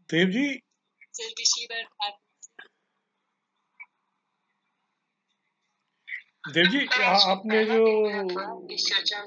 Dev ji, sir पिछली बार देव जी आपने जो इस चर्चा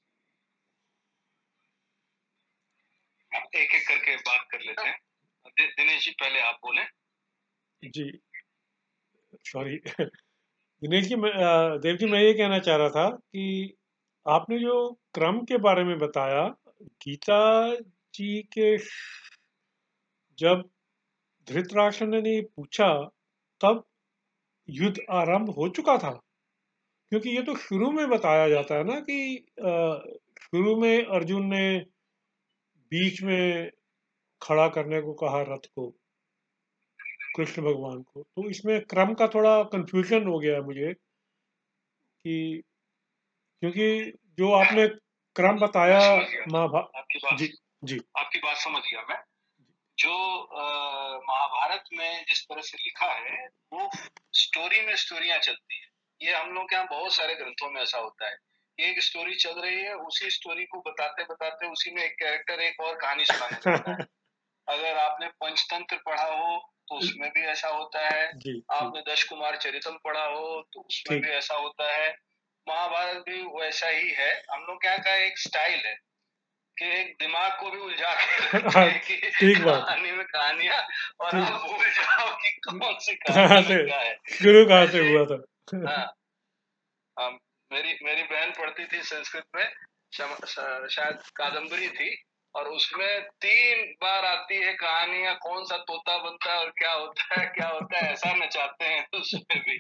एक एक करके बात कर लेते हैं। दिनेश जी पहले आप बोले। जी सॉरी दिनेश जी, देव जी, मैं ये कहना चाह रहा था कि आपने जो क्रम के बारे में बताया, गीता जी के जब धृतराष्ट्र ने पूछा तब युद्ध आरंभ हो चुका था, क्योंकि ये तो शुरू में बताया जाता है ना कि शुरू में अर्जुन ने बीच में खड़ा करने को कहा रथ को, कृष्ण भगवान को। तो इसमें क्रम का थोड़ा कंफ्यूजन हो गया है मुझे कि, क्योंकि जो आपने क्रम बताया मैं समझ गया महाभा आपकी बात। जी जी आपकी बात समझ गया मैं। जो महाभारत में जिस तरह से लिखा है वो स्टोरी में स्टोरियां चलती है। ये हम लोग के यहाँ बहुत सारे ग्रंथों में ऐसा होता है। एक स्टोरी चल रही है, उसी स्टोरी को बताते बताते उसी में एक कैरेक्टर एक और कहानी सुनाने लगता है। अगर आपने पंचतंत्र पढ़ा हो तो उसमें भी ऐसा होता है। जी आपने दश कुमार चरितम पढ़ा हो तो उसमें ठीक भी ऐसा होता है। महाभारत भी वैसा ही है। हम लोग क्या का एक स्टाइल है कि एक दिमाग को भी उलझा के रखते हैं कि ठीक बात है, कहानी में कहानियां और ठीक। आप भूल जाओ कि कौन सी कहाँ कहानी से में क्या है। शुरू कहाँ से ऐसे हुआ था हाँ, मेरी बहन पढ़ती थी संस्कृत में, शायद कादम्बरी थी, और उसमें 3 बार आती है कहानियां, कौन सा तोता बनता है और क्या होता है क्या होता है, ऐसा नचाते हैं उसमें भी।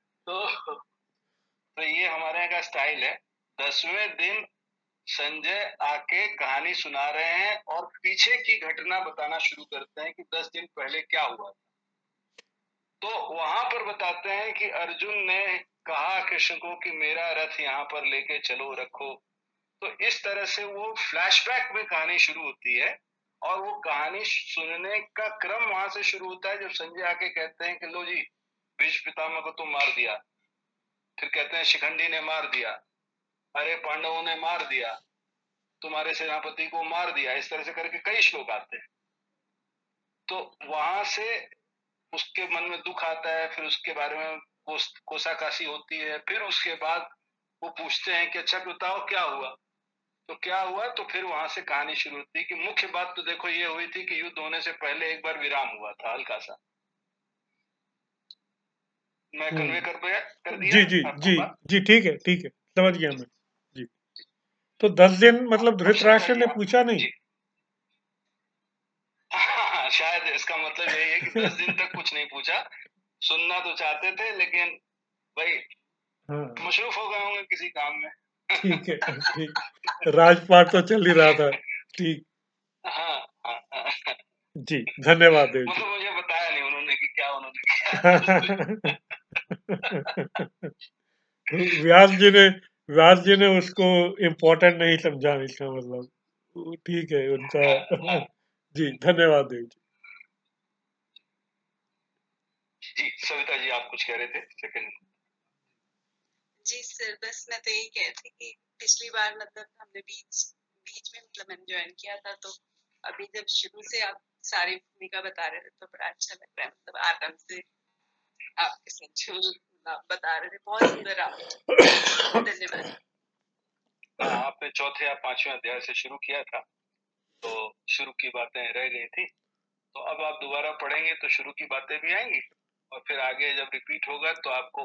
तो ये हमारे यहाँ का स्टाइल है। 10वें दिन संजय आके कहानी सुना रहे हैं और पीछे की घटना बताना शुरू करते हैं कि 10 दिन पहले क्या हुआ। तो वहां पर बताते हैं कि अर्जुन ने कहा कृष्ण को कि मेरा रथ यहाँ पर लेके चलो रखो। तो इस तरह से वो फ्लैशबैक में कहानी शुरू होती है, और वो कहानी सुनने का क्रम वहां से शुरू होता है जब संजय आके कहते हैं कि लो जी, भीष्म पितामह को तो मार दिया। फिर कहते हैं शिखंडी ने मार दिया, अरे पांडवों ने मार दिया, तुम्हारे सेनापति को मार दिया। इस तरह से करके कई श्लोक आते हैं। तो वहां से उसके मन में दुख आता है, फिर उसके बारे में कोसाकासी होती है। फिर उसके बाद वो पूछते हैं कि अच्छा बताओ क्या हुआ। तो क्या हुआ, तो फिर वहां से कहानी शुरू होती है कि मुख्य बात तो देखो ये हुई थी कि युद्ध होने से पहले एक बार विराम हुआ था हल्का सा। मैं कन्वे कर दिया जी जी आपको जी बात। जी, ठीक है, समझ गया मैं। जी, तो 10 दिन मतलब अब सविता धृतराष्ट्र जी ने आप पूछा नहीं। जी। शायद इसका मतलब यही है कि 10 दिन तक कुछ नहीं पूछा। सुनना तो चाहते थे लेकिन भाई हाँ मशरूफ हो गए होंगे किसी काम में। ठीक है, ठीक। राजपाट तो चल ही रहा था। ठीक। हाँ, हाँ, हाँ। जी, धन्यवाद देव जी। मतलब मुझे बताया नहीं उन्होंने कि क्या उन्होंने किया। व्यास जी ने उसको इम्पोर्टेंट नहीं समझा, इसका मतलब ठीक है उनका। हाँ, हाँ। जी, धन्यवाद देव जी। जी सविता जी आप कुछ कह रहे थे सेकंड। जी सर, बस मैं तो यही कह रही थी कि पिछली बार मतलब हमने बीच बीच में मतलब मैंने ज्वाइन किया था, तो अभी जब शुरू से आप सारी भूमिका बता रहे थे तो बड़ा अच्छा लग रहा है। मतलब आराम से आपके साथ जो आप बता रहे थे बहुत सुंदर आप। धन्यवाद। आपने चौथे या 5वें अध्याय से शुरू किया था तो शुरू की बातें रह गई थी, तो अब आप दोबारा पढ़ेंगे तो शुरू की बातें भी आएंगी, और फिर आगे जब रिपीट होगा तो आपको